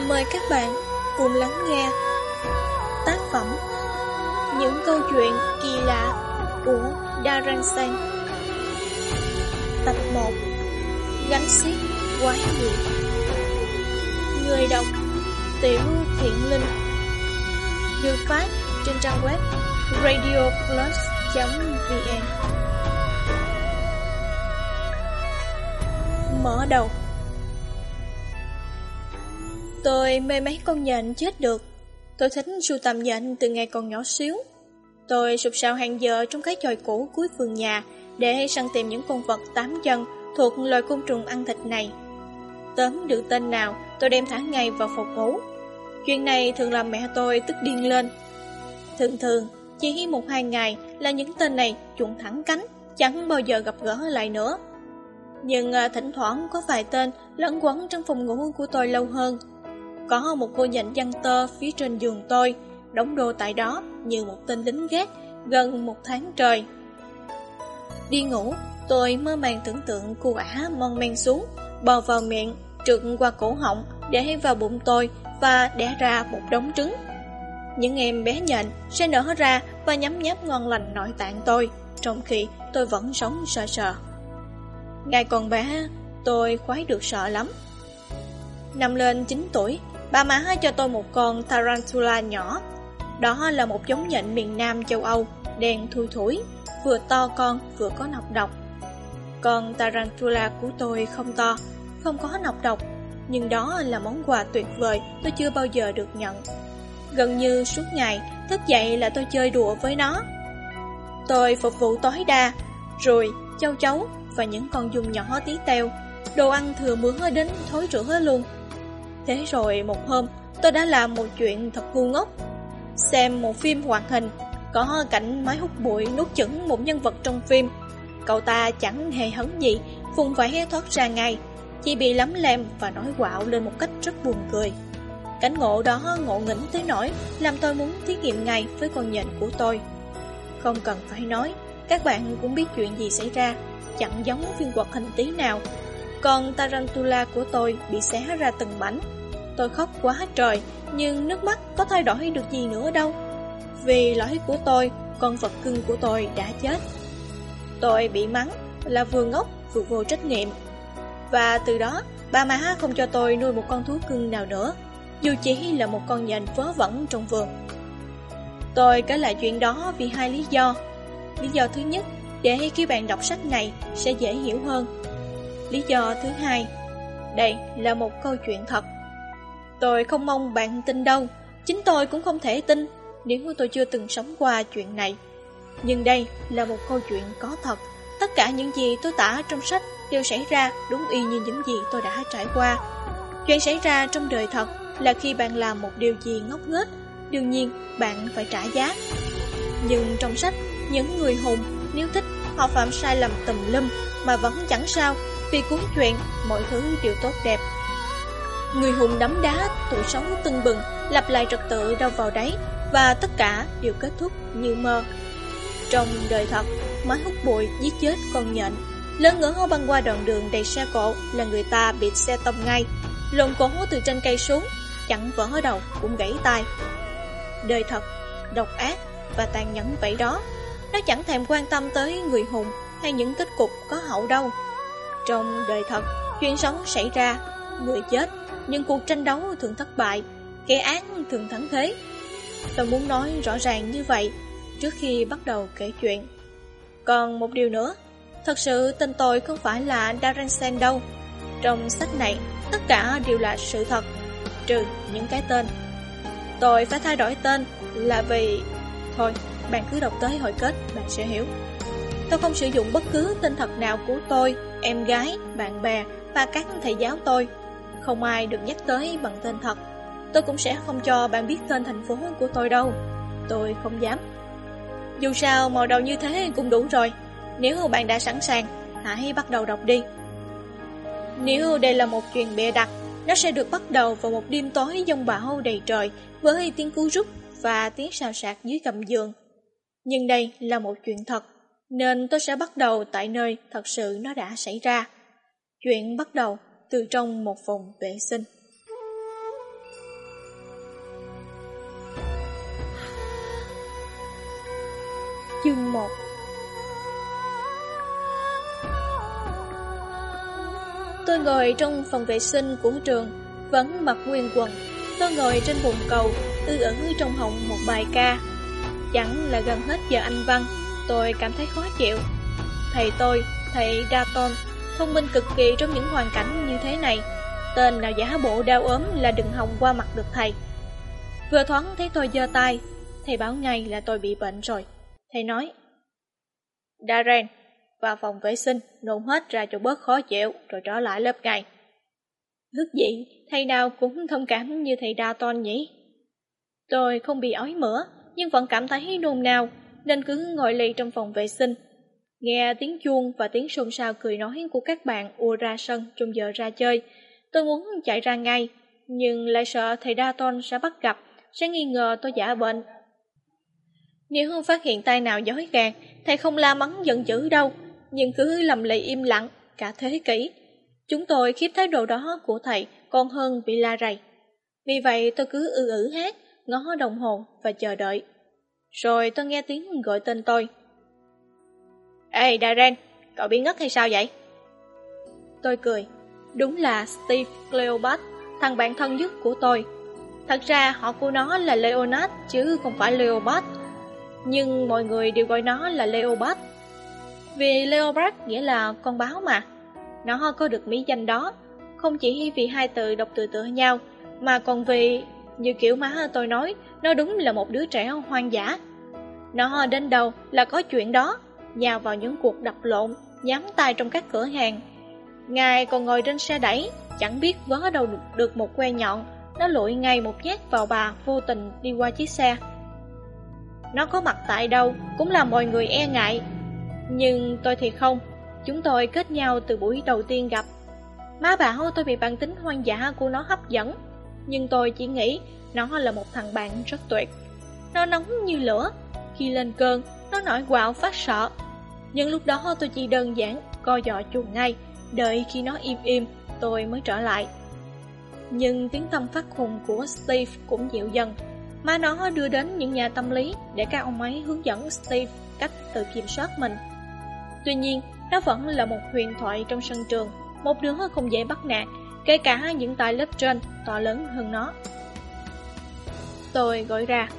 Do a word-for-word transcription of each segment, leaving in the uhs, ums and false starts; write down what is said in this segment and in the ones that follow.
Mời các bạn cùng lắng nghe tác phẩm Những câu chuyện kỳ lạ của Darren Sen. Tập một, Gánh xiếc quái dị. Người đọc Tiểu Thiện Linh. Được phát trên trang web radio plus chấm vn. Mở đầu. Tôi mê mấy con nhện chết được. Tôi thích sưu tầm nhện từ ngày còn nhỏ xíu. Tôi sụp sạo hàng giờ trong cái chòi cũ cuối vườn nhà để săn tìm những con vật tám chân thuộc loài côn trùng ăn thịt này. Tóm được tên nào, tôi đem thả ngay vào phòng ngủ. Chuyện này thường làm mẹ tôi tức điên lên. Thường thường, chỉ một hai ngày là những tên này chuồn thẳng cánh, chẳng bao giờ gặp gỡ lại nữa. Nhưng à, thỉnh thoảng có vài tên lẫn quẩn trong phòng ngủ của tôi lâu hơn. Có một cô nhện giăng tơ phía trên giường tôi, đóng đô tại đó như một tên lính gác gần một tháng trời. Đi ngủ, tôi mơ màng tưởng tượng cô ả mon men xuống, bò vào miệng, trượt qua cổ họng để vào bụng tôi và đẻ ra một đống trứng. Những em bé nhện sẽ nở ra và nhấm nháp ngon lành nội tạng tôi, trong khi tôi vẫn sống sợ sợ. Ngày còn bé, tôi khoái được sợ lắm. Năm lên chín tuổi, ba má cho tôi một con tarantula nhỏ. Đó là một giống nhện miền Nam châu Âu, đen thui thủi, vừa to con vừa có nọc độc. Con tarantula của tôi không to, không có nọc độc, nhưng đó là món quà tuyệt vời tôi chưa bao giờ được nhận. Gần như suốt ngày, thức dậy là tôi chơi đùa với nó. Tôi phục vụ tối đa, ruồi, châu chấu và những con giun nhỏ tí teo. Đồ ăn thừa mứa đến thối rữa luôn. Thế rồi một hôm, tôi đã làm một chuyện thật ngu ngốc. Xem một phim hoạt hình, có cảnh máy hút bụi nuốt chửng một nhân vật trong phim. Cậu ta chẳng hề hấn gì, vùng vẫy thoát ra ngay, chỉ bị lấm lem và nói quạo lên một cách rất buồn cười. Cảnh ngộ đó ngộ nghĩnh tới nỗi làm tôi muốn thí nghiệm ngay với con nhện của tôi. Không cần phải nói, các bạn cũng biết chuyện gì xảy ra, chẳng giống phim hoạt hình tí nào. Con tarantula của tôi bị xé ra từng mảnh. Tôi khóc quá trời, nhưng nước mắt có thay đổi được gì nữa đâu. Vì lỗi của tôi, con vật cưng của tôi đã chết. Tôi bị mắng là vừa ngốc vừa vô trách nhiệm. Và từ đó, ba má không cho tôi nuôi một con thú cưng nào nữa, dù chỉ là một con nhện vớ vẩn trong vườn. Tôi kể lại chuyện đó vì hai lý do. Lý do thứ nhất, để khi bạn đọc sách này sẽ dễ hiểu hơn. Lý do thứ hai, đây là một câu chuyện thật. Tôi không mong bạn tin đâu, chính tôi cũng không thể tin nếu tôi chưa từng sống qua chuyện này. Nhưng đây là một câu chuyện có thật. Tất cả những gì tôi tả trong sách đều xảy ra đúng y như những gì tôi đã trải qua. Chuyện xảy ra trong đời thật là khi bạn làm một điều gì ngốc nghếch, đương nhiên bạn phải trả giá. Nhưng trong sách, những người hùng nếu thích, họ phạm sai lầm tùm lum mà vẫn chẳng sao, vì cuốn truyện mọi thứ đều tốt đẹp. Người hùng đấm đá, tụi sống tưng bừng, lặp lại trật tự đâu vào đấy, và tất cả đều kết thúc như mơ. Trong đời thật, máy hút bụi giết chết con nhện. Lớn ngỡ băng qua đoạn đường đầy xe cộ là người ta bị xe tông ngay, lộn cổ từ trên cây xuống, chẳng vỡ đầu cũng gãy tay. Đời thật, độc ác và tàn nhẫn vậy đó. Nó chẳng thèm quan tâm tới người hùng hay những kết cục có hậu đâu. Trong đời thật, chuyện sống xảy ra, người chết, nhưng cuộc tranh đấu thường thất bại, kẻ ác thường thắng thế. Tôi muốn nói rõ ràng như vậy trước khi bắt đầu kể chuyện. Còn một điều nữa, thật sự tên tôi không phải là Darren Sen đâu. Trong sách này, tất cả đều là sự thật, trừ những cái tên. Tôi phải thay đổi tên là vì... Thôi, bạn cứ đọc tới hồi kết, bạn sẽ hiểu. Tôi không sử dụng bất cứ tên thật nào của tôi, em gái, bạn bè và các thầy giáo tôi. Không ai được nhắc tới bằng tên thật. Tôi cũng sẽ không cho bạn biết tên thành phố của tôi đâu. Tôi không dám. Dù sao màu đầu như thế cũng đủ rồi. Nếu bạn đã sẵn sàng, hãy bắt đầu đọc đi. Nếu đây là một chuyện bịa đặt, nó sẽ được bắt đầu vào một đêm tối giông bão đầy trời với tiếng cú rút và tiếng xào xạc dưới gầm giường. Nhưng đây là một chuyện thật, nên tôi sẽ bắt đầu tại nơi thật sự nó đã xảy ra. Chuyện bắt đầu từ trong một phòng vệ sinh. Chương một. Tôi ngồi trong phòng vệ sinh của trường, vẫn mặc nguyên quần. Tôi ngồi trên bồn cầu, ư ử trong họng một bài ca. Chẳng là gần hết giờ Anh văn, tôi cảm thấy khó chịu. Thầy tôi, thầy Dalton, thông minh cực kỳ trong những hoàn cảnh như thế này. Tên nào giả bộ đau ốm là đừng hòng qua mặt được thầy. Vừa thoáng thấy tôi giơ tay, thầy bảo ngay là tôi bị bệnh rồi. Thầy nói: Darren, vào phòng vệ sinh, nôn hết ra cho bớt khó chịu, rồi trở lại lớp ngay. Ước gì thầy nào cũng thông cảm như thầy Dalton nhỉ? Tôi không bị ói mửa, nhưng vẫn cảm thấy nôn nao, nên cứ ngồi lì trong phòng vệ sinh. Nghe tiếng chuông và tiếng xôn xao cười nói của các bạn ùa ra sân trong giờ ra chơi. Tôi muốn chạy ra ngay, nhưng lại sợ thầy Dalton sẽ bắt gặp, sẽ nghi ngờ tôi giả bệnh. Nếu không phát hiện tay nào dối gạt, thầy không la mắng giận dữ đâu, nhưng cứ lầm lì im lặng cả thế kỷ. Chúng tôi khiếp thái độ đó của thầy còn hơn bị la rầy. Vì vậy tôi cứ ư ử hát, ngó đồng hồ và chờ đợi. Rồi tôi nghe tiếng gọi tên tôi. Ê Darren, cậu bị ngất hay sao vậy? Tôi cười. Đúng là Steve Cleopat, thằng bạn thân nhất của tôi. Thật ra họ của nó là Leonard chứ không phải Leopard, nhưng mọi người đều gọi nó là Leopard. Vì Leopard nghĩa là con báo mà. Nó có được mỹ danh đó, không chỉ vì hai từ đọc tựa tựa nhau, mà còn vì, như kiểu má tôi nói, nó đúng là một đứa trẻ hoang dã. Nó đến đâu là có chuyện đó, nhào vào những cuộc đập lộn, nhắm tay trong các cửa hàng. Ngài còn ngồi trên xe đẩy, chẳng biết vớ đâu được một que nhọn, nó lụi ngay một nhát vào bà vô tình đi qua chiếc xe. Nó có mặt tại đâu cũng làm mọi người e ngại. Nhưng tôi thì không, chúng tôi kết nhau từ buổi đầu tiên gặp. Má bảo tôi bị bản tính hoang dã của nó hấp dẫn, nhưng tôi chỉ nghĩ nó là một thằng bạn rất tuyệt. Nó nóng như lửa, khi lên cơn, nó nổi quạo phát sợ. Nhưng lúc đó tôi chỉ đơn giản co giò chuồng ngay, đợi khi nó im im, tôi mới trở lại. Nhưng tiếng tâm phát khùng của Steve cũng dịu dần. Má nó đưa đến những nhà tâm lý để các ông ấy hướng dẫn Steve cách tự kiểm soát mình. Tuy nhiên, nó vẫn là một huyền thoại trong sân trường, một đứa không dễ bắt nạt, kể cả những tài lớp trên to lớn hơn nó. Tôi gọi ra.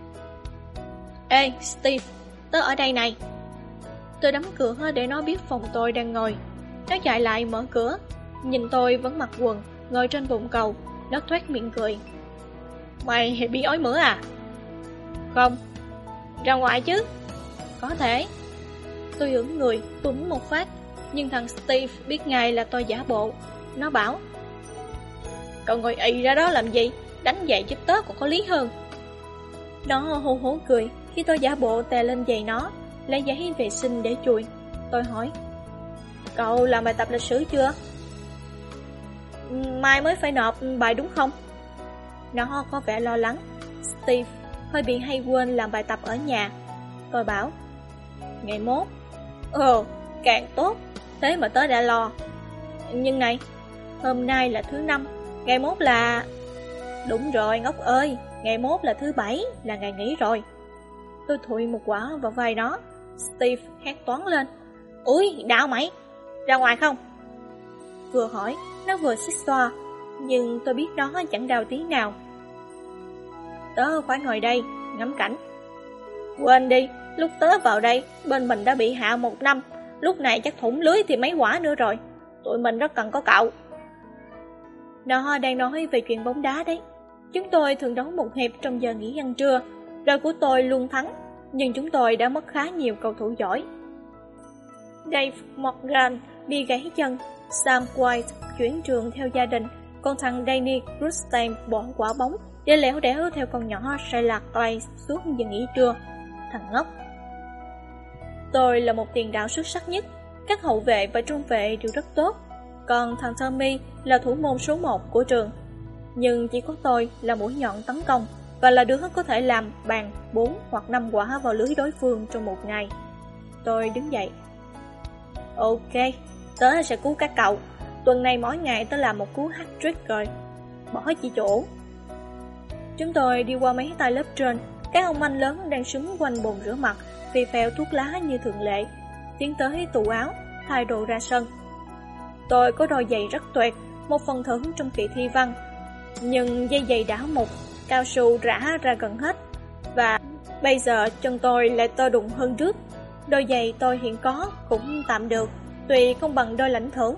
Ê, Steve, tớ ở đây này. Tôi đóng cửa để nó biết phòng tôi đang ngồi. Nó chạy lại mở cửa, nhìn tôi vẫn mặc quần, ngồi trên bồn cầu. Nó toét miệng cười. Mày bị ói mửa à? Không. Ra ngoài chứ? Có thể. Tôi ưỡn người, túm một phát, nhưng thằng Steve biết ngay là tôi giả bộ. Nó bảo: Cậu ngồi ì ra đó làm gì? Đánh giày giúp tớ còn có lý hơn. Nó hô hố cười khi tôi giả bộ tè lên giày nó, lấy giấy vệ sinh để chùi. Tôi hỏi: Cậu làm bài tập lịch sử chưa? Mai mới phải nộp bài đúng không? Nó có vẻ lo lắng. Steve hơi bị hay quên làm bài tập ở nhà. Tôi bảo: Ngày mốt. Ồ, càng tốt. Thế mà tớ đã lo. Nhưng này, hôm nay là thứ năm, ngày mốt là... Đúng rồi ngốc ơi, ngày mốt là thứ bảy, là ngày nghỉ rồi. Tôi thụi một quả vào vai nó. Steve hét toáng lên: Úi, đau mày, ra ngoài không? Vừa hỏi, nó vừa xích xoa, nhưng tôi biết nó chẳng đau tí nào. Tớ phải ngồi đây, ngắm cảnh. Quên đi, lúc tớ vào đây, bên mình đã bị hạ một năm, lúc này chắc thủng lưới thì mấy quả nữa rồi. Tụi mình rất cần có cậu. Nó đang nói về chuyện bóng đá đấy. Chúng tôi thường đấu một hiệp trong giờ nghỉ ăn trưa. Đội của tôi luôn thắng, nhưng chúng tôi đã mất khá nhiều cầu thủ giỏi. Dave Morgan bị gãy chân, Sam White chuyển trường theo gia đình, còn thằng Danny Grusstein bỏ quả bóng để lẻo đẻo theo con nhỏ Skylar Clay suốt giờ nghỉ trưa. Thằng ngốc. Tôi là một tiền đạo xuất sắc nhất, các hậu vệ và trung vệ đều rất tốt, còn thằng Tommy là thủ môn số một của trường. Nhưng chỉ có tôi là mũi nhọn tấn công và là đứa có thể làm bàn bốn hoặc năm quả vào lưới đối phương trong một ngày. Tôi đứng dậy. Ok, tớ sẽ cứu các cậu. Tuần này mỗi ngày tớ làm một cú hat-trick rồi. Bỏ chỉ chỗ. Chúng tôi đi qua mấy tay lớp trên, Các ông anh lớn đang súng quanh bồn rửa mặt, vì phèo thuốc lá như thường lệ, tiến tới tủ áo, thay đồ ra sân. Tôi có đôi giày rất tuyệt, một phần thưởng trong kỳ thi văn. Nhưng dây giày đã mục, cao su rã ra gần hết, và bây giờ chân tôi lại tơ đụng hơn trước. Đôi giày tôi hiện có cũng tạm được, tuy không bằng đôi lãnh thưởng.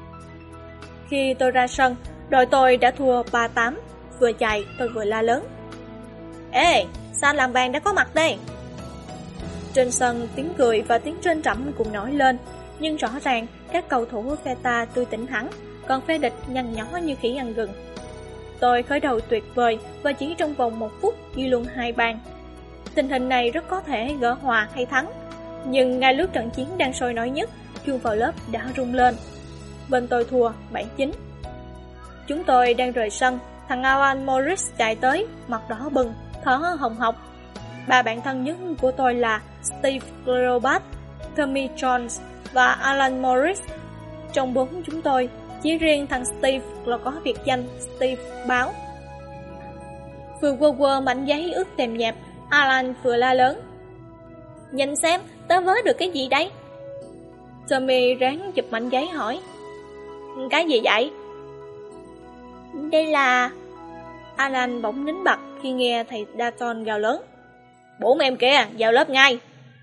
Khi tôi ra sân, đội tôi đã thua ba tám. Vừa chạy tôi vừa la lớn: "Ê, sao làng vàng đã có mặt đây?" Trên sân tiếng cười và tiếng rên rẫm cùng nổi lên, nhưng rõ ràng các cầu thủ phe ta tươi tỉnh hẳn, còn phe địch nhăn nhó như khỉ ăn gừng. Tôi khởi đầu tuyệt vời và chỉ trong vòng một phút ghi luôn hai bàn. Tình hình này rất có thể gỡ hòa hay thắng, nhưng ngay lúc trận chiến đang sôi nổi nhất, chuông vào lớp đã rung lên. Bên tôi thua bảy chín. Chúng tôi đang rời sân, thằng Alan Morris chạy tới, mặt đỏ bừng, thở hồng hộc. Ba bạn thân nhất của tôi là Steve Cleopat, Tommy Jones và Alan Morris. Trong bốn chúng tôi, chỉ riêng thằng Steve là có biệt danh Steve Báo. Vừa quơ quơ mảnh giấy ướt tèm nhẹp, Alan vừa la lớn: "Nhìn xem, tớ vớ được cái gì đây?" Tommy ráng chụp mảnh giấy hỏi: "Cái gì vậy?" "Đây là..." Alan bỗng nín bặt khi nghe thầy Dalton gào lớn: "Bốn em kia, vào lớp ngay!"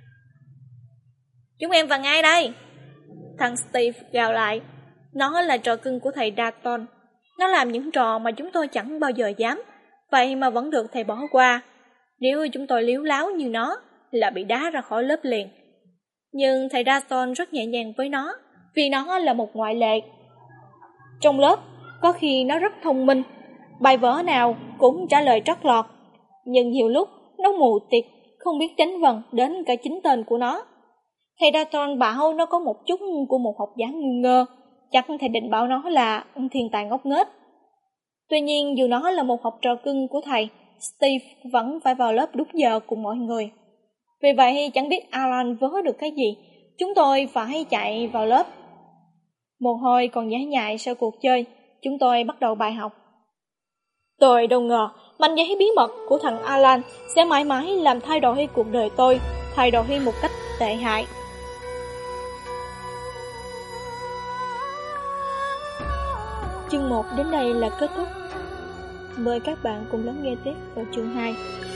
"Chúng em vào ngay đây!" Thằng Steve gào lại. Nó là trò cưng của thầy Dalton. Nó làm những trò mà chúng tôi chẳng bao giờ dám, vậy mà vẫn được thầy bỏ qua. Nếu chúng tôi líu láo như nó là bị đá ra khỏi lớp liền. Nhưng thầy Dalton rất nhẹ nhàng với nó, vì nó là một ngoại lệ. Trong lớp, có khi nó rất thông minh, bài vở nào cũng trả lời trót lọt, nhưng nhiều lúc nó mù tịt, không biết đánh vần đến cả chính tên của nó. Thầy Dalton bảo nó có một chút của một học giả ngu ngơ, chắc thầy định bảo nó là thiên tài ngốc nghếch. Tuy nhiên dù nó là một học trò cưng của thầy, Steve vẫn phải vào lớp đúng giờ cùng mọi người. Vì vậy chẳng biết Alan vớ được cái gì, chúng tôi phải chạy vào lớp. Mồ hôi còn nhễ nhại sau cuộc chơi, chúng tôi bắt đầu bài học. Tôi đâu ngờ mảnh giấy bí mật của thằng Alan sẽ mãi mãi làm thay đổi cuộc đời tôi, thay đổi một cách tệ hại. Chương một đến đây là kết thúc. Mời các bạn cùng lắng nghe tiếp vào chương hai.